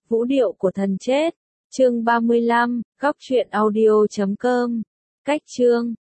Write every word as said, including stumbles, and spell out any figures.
Vũ điệu của thần chết. Chương ba mươi lăm, góc truyện audio chấm com. Cách chương